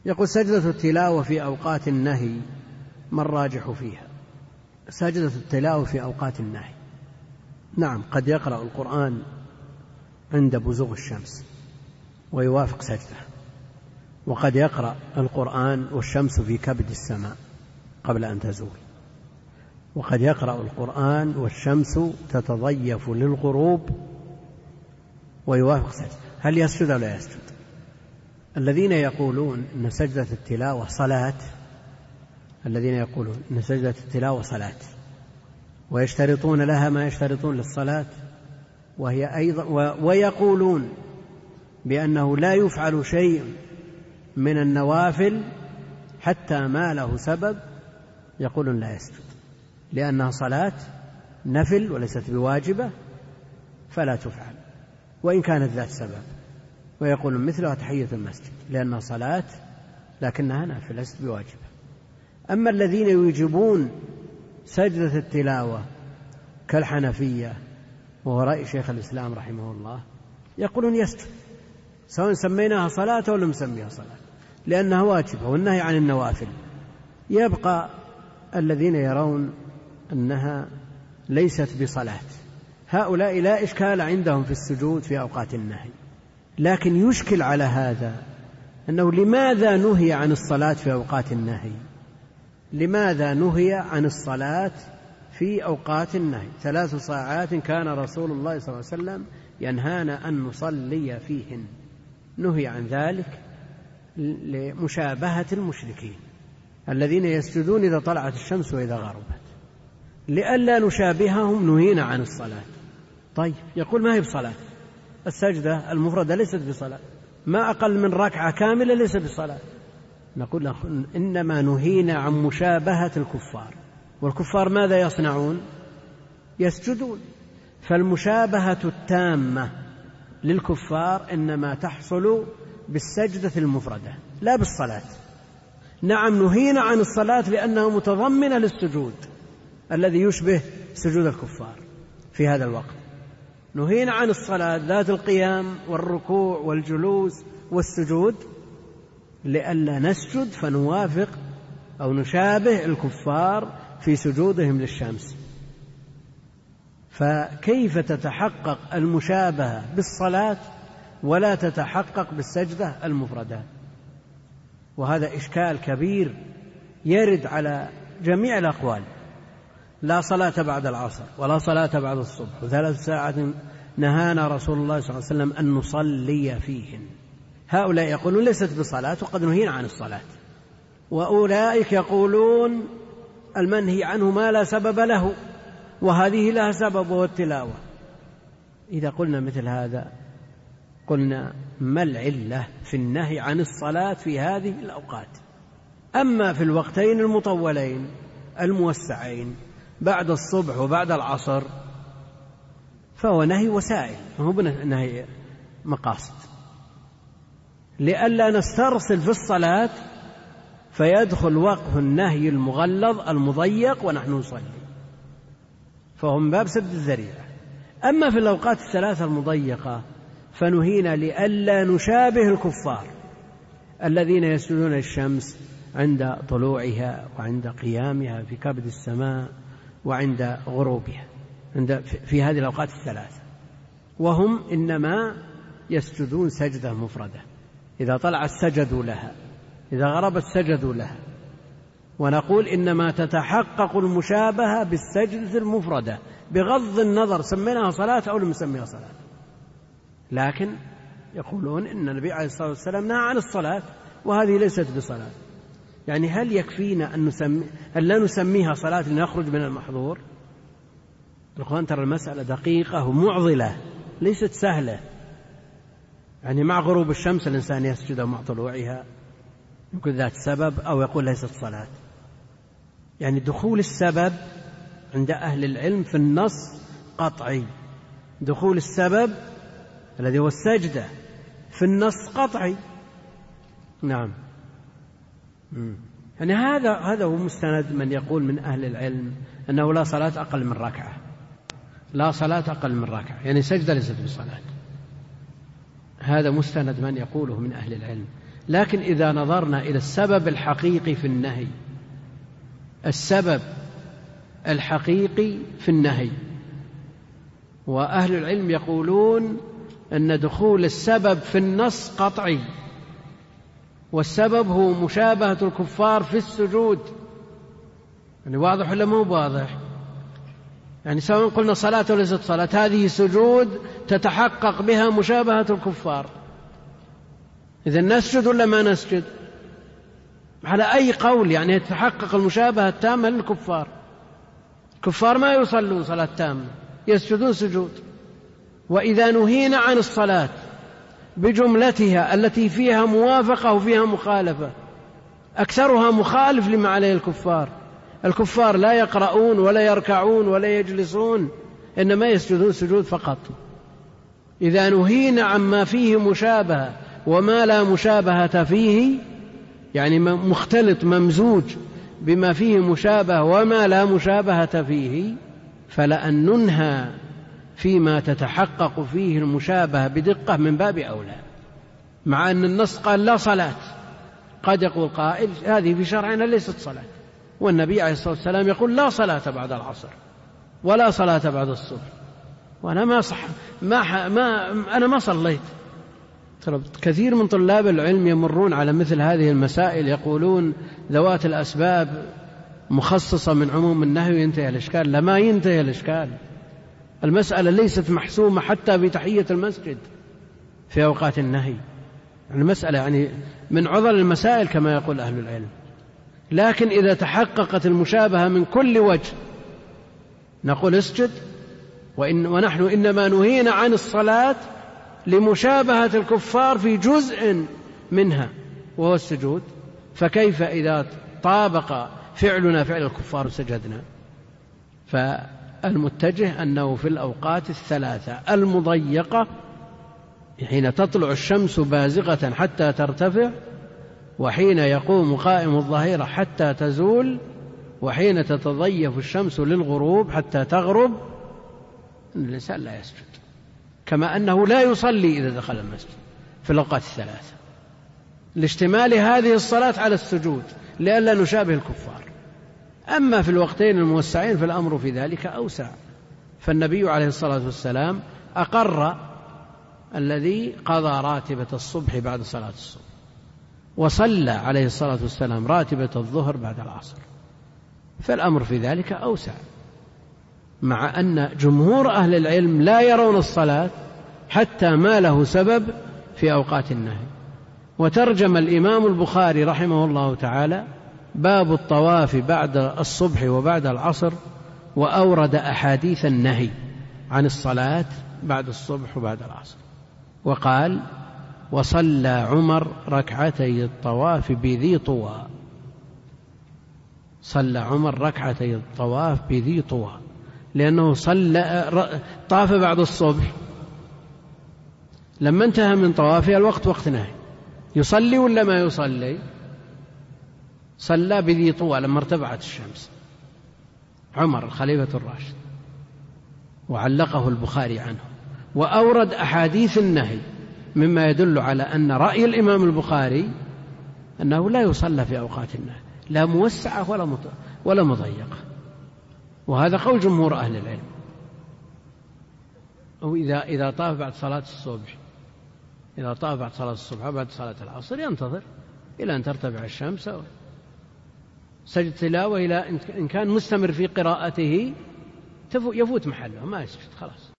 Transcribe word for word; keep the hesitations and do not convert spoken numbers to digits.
يقول سجدة التلاوة في أوقات النهي ما الراجح فيها؟ سجدة التلاوة في أوقات النهي، نعم قد يقرأ القرآن عند بزوغ الشمس ويوافق سجدة، وقد يقرأ القرآن والشمس في كبد السماء قبل أن تزول، وقد يقرأ القرآن والشمس تتضيف للغروب ويوافق سجدة. هل يسجد أو لا يسجد؟ الذين يقولون أن سجدة التلاوة صلاة الذين يقولون أن سجدة التلاوة صلاة ويشترطون لها ما يشترطون للصلاة، وهي أيضا ويقولون بأنه لا يفعل شيء من النوافل حتى ما له سبب، يقولون لا يسجد لأنها صلاة نفل وليست بواجبة فلا تفعل وإن كانت ذات سبب، ويقولون مثلها تحية المسجد لأنها صلاة لكنها نافلة ليست بواجبة. أما الذين يوجبون سجدة التلاوة كالحنفية وهو رأي شيخ الإسلام رحمه الله، يقولون يسجد سواء سميناها صلاة أو لم نسميها صلاة لأنها واجبة والنهي عن النوافل. يبقى الذين يرون أنها ليست بصلاة، هؤلاء لا إشكال عندهم في السجود في أوقات النهي، لكن يشكل على هذا أنه لماذا نهي عن الصلاة في أوقات النهي؟ لماذا نهي عن الصلاة في أوقات النهي؟ ثلاث ساعات كان رسول الله صلى الله عليه وسلم ينهانا أن نصلي فيهن، نهي عن ذلك لمشابهة المشركين الذين يسجدون إذا طلعت الشمس وإذا غربت، لئلا نشابههم نهينا عن الصلاة. طيب يقول ما هي بصلاة، السجدة المفردة ليست بصلاة، ما أقل من ركعة كاملة ليست بصلاة. نقول له إنما نهينا عن مشابهة الكفار، والكفار ماذا يصنعون؟ يسجدون، فالمشابهة التامة للكفار إنما تحصل بالسجدة المفردة لا بالصلاة. نعم نهينا عن الصلاة لأنها متضمنة للسجود الذي يشبه سجود الكفار في هذا الوقت، نهينا عن الصلاة ذات القيام والركوع والجلوس والسجود لئلا نسجد فنوافق أو نشابه الكفار في سجودهم للشمس. فكيف تتحقق المشابهة بالصلاة ولا تتحقق بالسجدة المفردة؟ وهذا إشكال كبير يرد على جميع الأقوال. لا صلاة بعد العصر ولا صلاة بعد الصبح، وثلاث ساعات نهانا رسول الله صلى الله عليه وسلم أن نصلي فيهن. هؤلاء يقولون ليست بصلاة وقد نهينا عن الصلاة، وأولئك يقولون المنهي عنه ما لا سبب له وهذه لها سبب وهو التلاوة. إذا قلنا مثل هذا قلنا ما العلة في النهي عن الصلاة في هذه الأوقات؟ أما في الوقتين المطولين الموسعين بعد الصبح وبعد العصر فهو نهي وسائل، فهو نهي مقاصد، لئلا نسترسل في الصلاة فيدخل وقف النهي المغلظ المضيق ونحن نصلي، فهو من باب سد الذريعة. أما في الأوقات الثلاثة المضيقة فنهينا لئلا نشابه الكفار الذين يسجدون الشمس عند طلوعها وعند قيامها في كبد السماء وعند غروبها عند في هذه الأوقات الثلاثة، وهم إنما يسجدون سجدة مفردة، إذا طلعت سجدوا لها، إذا غربت سجدوا لها. ونقول إنما تتحقق المشابهة بالسجدة المفردة بغض النظر سميناها صلاة أو لم نسميها صلاة. لكن يقولون إن النبي عليه الصلاة والسلام نهى عن الصلاة وهذه ليست بصلاة. يعني هل يكفينا أن نسمي هل لا نسميها صلاة لنخرج من المحظور؟ الأخوان ترى المسألة دقيقة ومعضلة ليست سهلة. يعني مع غروب الشمس الإنسان يسجد مع طلوعها يمكن ذات سبب، أو يقول ليست صلاة. يعني دخول السبب عند أهل العلم في النص قطعي، دخول السبب الذي هو السجدة في النص قطعي. نعم. يعني هذا هذا هو مستند من يقول من أهل العلم أنه لا صلاة أقل من ركعة، لا صلاة أقل من ركعة، يعني سجدة ليست بصلاة. هذا مستند من يقوله من أهل العلم. لكن إذا نظرنا إلى السبب الحقيقي في النهي، السبب الحقيقي في النهي، وأهل العلم يقولون أن دخول السبب في النص قطعي، والسبب هو مشابهة الكفار في السجود. يعني واضح ولا مو واضح؟ يعني سواء قلنا صلاة وليست صلاة، هذه سجود تتحقق بها مشابهة الكفار، إذن نسجد ولا ما نسجد؟ على أي قول يعني يتحقق المشابهة التامة للكفار. الكفار ما يصلون صلاة تامة، يسجدون سجود. وإذا نهينا عن الصلاة بجملتها التي فيها موافقة وفيها مخالفة، أكثرها مخالف لما عليه الكفار. الكفار لا يقرؤون ولا يركعون ولا يجلسون، إنما يسجدون سجود فقط. إذا نهينا عما فيه مشابهة وما لا مشابهة فيه، يعني مختلط ممزوج بما فيه مشابه وما لا مشابهة فيه، فلأن ننهى فيما تتحقق فيه المشابهة بدقة من باب أولى، مع أن النص قال لا صلاة. قد يقول قائل هذه في شرعنا ليست صلاة، والنبي عليه الصلاة والسلام يقول لا صلاة بعد العصر ولا صلاة بعد الصبح، وأنا ما صح ما, ما أنا ما صليت. كثير من طلاب العلم يمرون على مثل هذه المسائل، يقولون ذوات الأسباب مخصصة من عموم النهي وينتهي الإشكال. لما ينتهي الإشكال، المسألة ليست محسومة حتى بتحية المسجد في أوقات النهي. المسألة يعني من عضل المسائل كما يقول أهل العلم. لكن إذا تحققت المشابهة من كل وجه نقول اسجد، وإن ونحن إنما نهينا عن الصلاة لمشابهة الكفار في جزء منها وهو السجود، فكيف إذا طابق فعلنا فعل الكفار سجدنا؟ فالمتجه أنه في الأوقات الثلاثة المضيقة، حين تطلع الشمس بازغة حتى ترتفع، وحين يقوم قائم الظهيرة حتى تزول، وحين تتضيف الشمس للغروب حتى تغرب، الإنسان لا يسجد، كما أنه لا يصلي إذا دخل المسجد في الأوقات الثلاثة، لاشتمال هذه الصلاة على السجود لئلا نشابه الكفار. أما في الوقتين الموسعين فالأمر في ذلك أوسع، فالنبي عليه الصلاة والسلام أقر الذي قضى راتبة الصبح بعد صلاة الصبح، وصلى عليه الصلاة والسلام راتبة الظهر بعد العصر، فالأمر في ذلك أوسع، مع أن جمهور أهل العلم لا يرون الصلاة حتى ما له سبب في أوقات النهي. وترجم الإمام البخاري رحمه الله تعالى باب الطواف بعد الصبح وبعد العصر، وأورد أحاديث النهي عن الصلاة بعد الصبح وبعد العصر، وقال: وصلى عمر ركعتي الطواف بذي طوى. صلى عمر ركعتي الطواف بذي طوى، لأنه صلى طاف بعد الصبح، لما انتهى من طوافه الوقت وقت نهي، يصلي ولا ما يصلي؟ صلى بذي طوى لما ارتفعت الشمس، عمر الخليفة الراشد، وعلقه البخاري عنه، وأورد أحاديث النهي، مما يدل على أن رأي الإمام البخاري أنه لا يصلى في أوقات النهي، لا موسعة ولا ولا مضيقة، وهذا قول جمهور أهل العلم. أو إذا إذا طاف بعد صلاة الصبح، إذا طاف بعد صلاة الصبح وبعد صلاة العصر ينتظر إلى أن ترتفع الشمس، سجد تلاوة إلى إن كان مستمر في قراءته يفوت محله، ما يسجد خلاص.